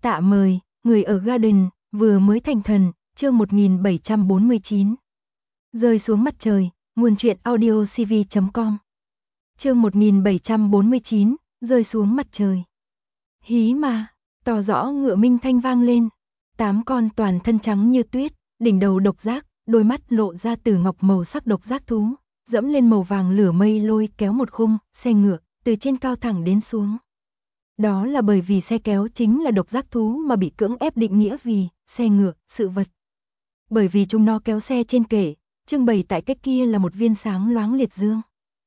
Tạ mời, người ở Garden, vừa mới thành thần, chương 1749. Rơi xuống mặt trời, nguồn truyện audio cv.com. Chương 1749, rơi xuống mặt trời. Hí mà, to rõ ngựa minh thanh vang lên. 8 con toàn thân trắng như tuyết, đỉnh đầu độc giác, đôi mắt lộ ra từ ngọc màu sắc độc giác thú, dẫm lên màu vàng lửa mây lôi kéo một khung xe ngựa từ trên cao thẳng đến xuống. Đó là bởi vì xe kéo chính là độc giác thú mà bị cưỡng ép định nghĩa vì xe ngựa, sự vật. Bởi vì chúng nó kéo xe trên kệ, trưng bày tại cách kia là một viên sáng loáng liệt dương.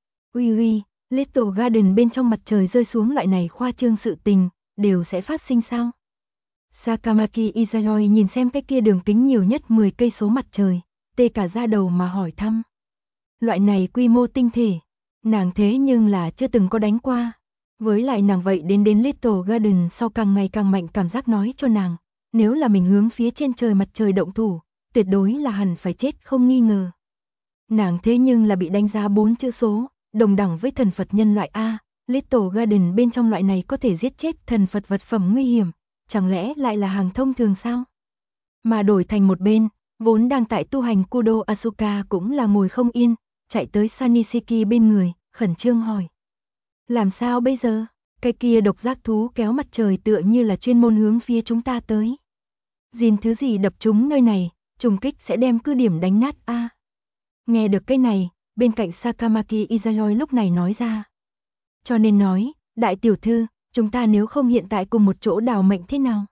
Uy uy, Little Garden bên trong mặt trời rơi xuống loại này khoa trương sự tình, đều sẽ phát sinh sao? Sakamaki Izayoi nhìn xem cái kia đường kính nhiều nhất 10 cây số mặt trời, tê cả da đầu mà hỏi thăm. Loại này quy mô tinh thể, nàng thế nhưng là chưa từng có đánh qua. Với lại nàng vậy đến Little Garden sau càng ngày càng mạnh cảm giác nói cho nàng, nếu là mình hướng phía trên trời mặt trời động thủ, tuyệt đối là hẳn phải chết không nghi ngờ. Nàng thế nhưng là bị đánh giá 4 chữ số, đồng đẳng với thần Phật nhân loại A, Little Garden bên trong loại này có thể giết chết thần Phật vật phẩm nguy hiểm, chẳng lẽ lại là hàng thông thường sao? Mà đổi thành một bên, vốn đang tại tu hành Kudo Asuka cũng là ngồi không yên, chạy tới Sanishiki bên người, khẩn trương hỏi. Làm sao bây giờ? Cái kia độc giác thú kéo mặt trời tựa như là chuyên môn hướng phía chúng ta tới. Gìn thứ gì đập trúng nơi này, trùng kích sẽ đem cứ điểm đánh nát a. Nghe được cái này, bên cạnh Sakamaki Izayoi lúc này nói ra. Cho nên nói, đại tiểu thư, chúng ta nếu không hiện tại cùng một chỗ đào mệnh thế nào?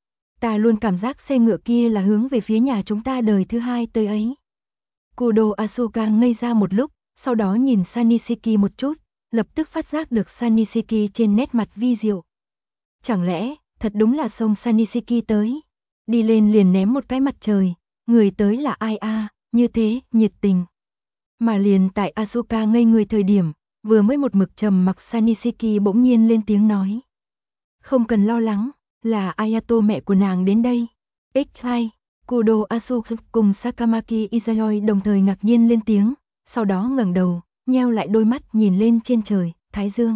Ta luôn cảm giác xe ngựa kia là hướng về phía nhà chúng ta đời thứ hai tới ấy. Kudo Asuka ngây ra một lúc, sau đó nhìn Sanishiki một chút, lập tức phát giác được Sanishiki trên nét mặt vi diệu. Chẳng lẽ, thật đúng là sông Sanishiki tới, đi lên liền ném một cái mặt trời, người tới là ai a, như thế, nhiệt tình. Mà liền tại Asuka ngây người thời điểm, vừa mới một mực trầm mặc Sanishiki bỗng nhiên lên tiếng nói. Không cần lo lắng, là Ayato mẹ của nàng đến đây. X2, Kudo Asuka cùng Sakamaki Izayoi đồng thời ngạc nhiên lên tiếng, sau đó ngẩng đầu, nheo lại đôi mắt nhìn lên trên trời, thái dương.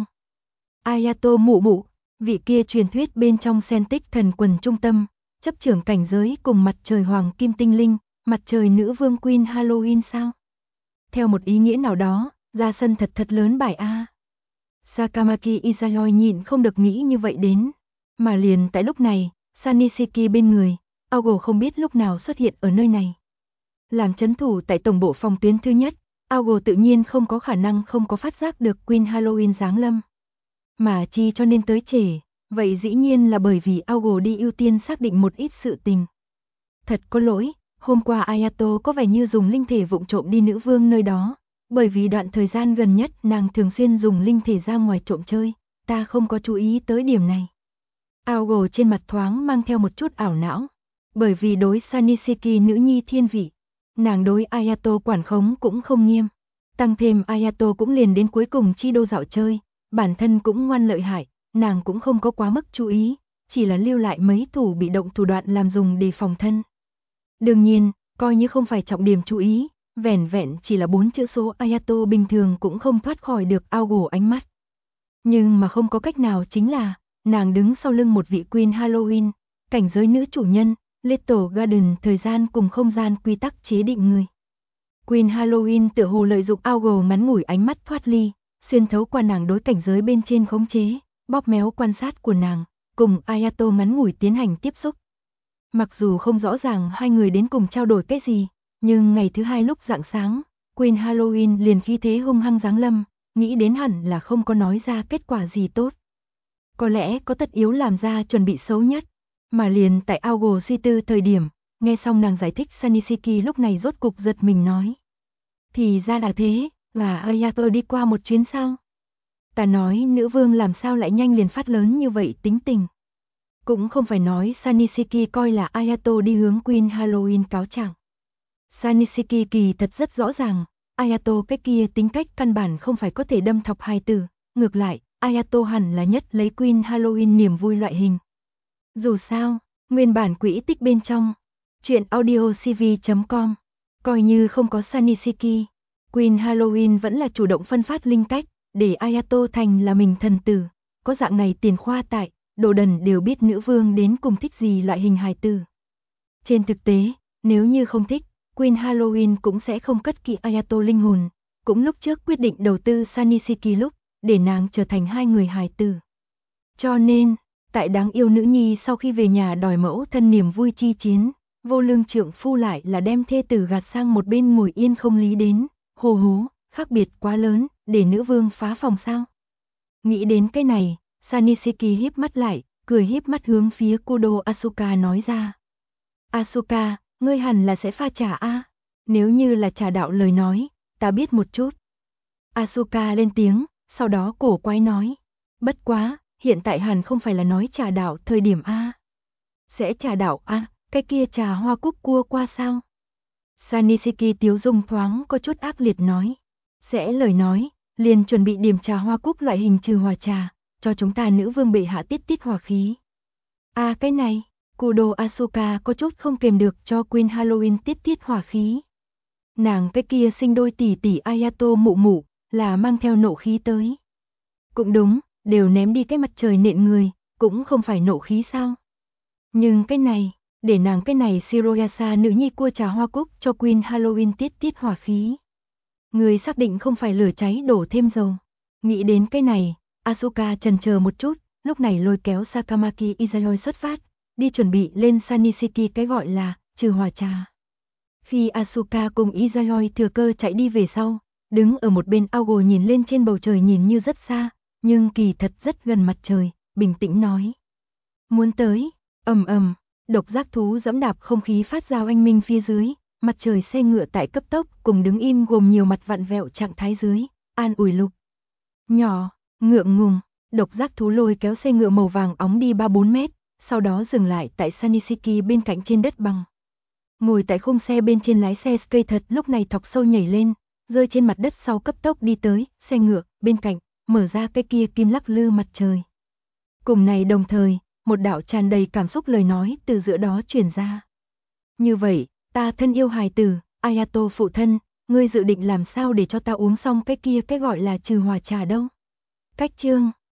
Ayato mụ mụ, vị kia truyền thuyết bên trong sen tích thần quần trung tâm, chấp trưởng cảnh giới cùng mặt trời hoàng kim tinh linh, mặt trời nữ vương Queen Halloween sao? Theo một ý nghĩa nào đó, ra sân thật lớn bài A. Sakamaki Izayoi nhịn không được nghĩ như vậy đến. Mà liền tại lúc này, Sanishiki bên người, Aogo không biết lúc nào xuất hiện ở nơi này. Làm trấn thủ tại tổng bộ phòng tuyến thứ nhất, Aogo tự nhiên không có khả năng không có phát giác được Queen Halloween giáng lâm. Mà chi cho nên tới trễ, vậy dĩ nhiên là bởi vì Aogo đi ưu tiên xác định một ít sự tình. Thật có lỗi, hôm qua Ayato có vẻ như dùng linh thể vụng trộm đi nữ vương nơi đó, bởi vì đoạn thời gian gần nhất nàng thường xuyên dùng linh thể ra ngoài trộm chơi, ta không có chú ý tới điểm này. Aogo trên mặt thoáng mang theo một chút ảo não, bởi vì đối Sanishiki nữ nhi thiên vị, nàng đối Ayato quản khống cũng không nghiêm, tăng thêm Ayato cũng liền đến cuối cùng chi đô dạo chơi, bản thân cũng ngoan lợi hại, nàng cũng không có quá mức chú ý, chỉ là lưu lại mấy thủ bị động thủ đoạn làm dùng để phòng thân. Đương nhiên, coi như không phải trọng điểm chú ý, vẻn vẹn chỉ là 4 chữ số Ayato bình thường cũng không thoát khỏi được Aogo ánh mắt. Nhưng mà không có cách nào chính là, nàng đứng sau lưng một vị Queen Halloween, cảnh giới nữ chủ nhân, Little Garden thời gian cùng không gian quy tắc chế định người. Queen Halloween tựa hồ lợi dụng Aogo ngắn ngủi ánh mắt thoát ly, xuyên thấu qua nàng đối cảnh giới bên trên khống chế, bóp méo quan sát của nàng, cùng Ayato ngắn ngủi tiến hành tiếp xúc. Mặc dù không rõ ràng hai người đến cùng trao đổi cái gì, nhưng ngày thứ hai lúc rạng sáng, Queen Halloween liền khí thế hung hăng giáng lâm, nghĩ đến hẳn là không có nói ra kết quả gì tốt. Có lẽ có tất yếu làm ra chuẩn bị xấu nhất, mà liền tại Aogo suy tư thời điểm, nghe xong nàng giải thích Sanishiki lúc này rốt cục giật mình nói. Thì ra là thế, và Ayato đi qua một chuyến sao? Ta nói nữ vương làm sao lại nhanh liền phát lớn như vậy tính tình. Cũng không phải nói Sanishiki coi là Ayato đi hướng Queen Halloween cáo trạng. Sanishiki kỳ thật rất rõ ràng, Ayato cái kia tính cách căn bản không phải có thể đâm thọc hài tử, ngược lại, Ayato hẳn là nhất lấy Queen Halloween niềm vui loại hình. Dù sao, nguyên bản quỹ tích bên trong, truyện audio cv.com, coi như không có Sanishiki, Queen Halloween vẫn là chủ động phân phát linh cách, để Ayato thành là mình thần tử, có dạng này tiền khoa tại, đồ đần đều biết nữ vương đến cùng thích gì loại hình hài tử. Trên thực tế, nếu như không thích, Queen Halloween cũng sẽ không cất kỹ Ayato linh hồn, cũng lúc trước quyết định đầu tư Sanisiki lúc, để nàng trở thành hai người hài tử. Cho nên, tại đáng yêu nữ nhi sau khi về nhà đòi mẫu thân niềm vui chi chiến, vô lương trượng phu lại là đem thê tử gạt sang một bên ngồi yên không lý đến, hồ hú, khác biệt quá lớn, để nữ vương phá phòng sao. Nghĩ đến cái này, Sanisiki híp mắt lại, cười híp mắt hướng phía Kudo Asuka nói ra. Asuka, ngươi hẳn là sẽ pha trà a. Nếu như là trà đạo lời nói, ta biết một chút. Asuka lên tiếng, sau đó cổ quái nói. Bất quá, hiện tại hẳn không phải là nói trà đạo thời điểm a. Sẽ trà đạo a, cái kia trà hoa cúc cua qua sao? Sanisiki tiếu dung thoáng có chút ác liệt nói. Sẽ lời nói, liền chuẩn bị điểm trà hoa cúc loại hình trừ hòa trà, cho chúng ta nữ vương bệ hạ tiết tiết hòa khí. À cái này, Kudo Asuka có chút không kềm được cho Queen Halloween tiết tiết hòa khí. Nàng cái kia sinh đôi tỷ tỷ Ayato mụ mụ, là mang theo nộ khí tới. Cũng đúng, đều ném đi cái mặt trời nện người, cũng không phải nộ khí sao. Nhưng cái này, để nàng cái này Shiroyasa nữ nhi cua trà hoa cúc cho Queen Halloween tiết tiết hòa khí. Người xác định không phải lửa cháy đổ thêm dầu. Nghĩ đến cái này, Asuka chần chờ một chút, lúc này lôi kéo Sakamaki Izayoi xuất phát, đi chuẩn bị lên Sanisiki cái gọi là trừ hòa trà. Khi Asuka cùng Izayoi thừa cơ chạy đi về sau, đứng ở một bên Aogo nhìn lên trên bầu trời nhìn như rất xa, nhưng kỳ thật rất gần mặt trời, bình tĩnh nói. Muốn tới, ầm ầm, độc giác thú dẫm đạp không khí phát ra oanh minh phía dưới, mặt trời xe ngựa tại cấp tốc cùng đứng im gồm nhiều mặt vặn vẹo trạng thái dưới, an ủi Lục. Nhỏ, ngượng ngùng, độc giác thú lôi kéo xe ngựa màu vàng óng đi 3-4 mét, sau đó dừng lại tại Sanisiki bên cạnh trên đất bằng. Ngồi tại khung xe bên trên lái xe Skate thật lúc này thọc sâu nhảy lên, rơi trên mặt đất sau cấp tốc đi tới, xe ngựa, bên cạnh, mở ra cái kia kim lắc lư mặt trời. Cùng này đồng thời, một đạo tràn đầy cảm xúc lời nói từ giữa đó truyền ra. Như vậy, ta thân yêu hài tử, Ayato phụ thân, ngươi dự định làm sao để cho ta uống xong cái kia cái gọi là trừ hòa trà đâu? Cách chương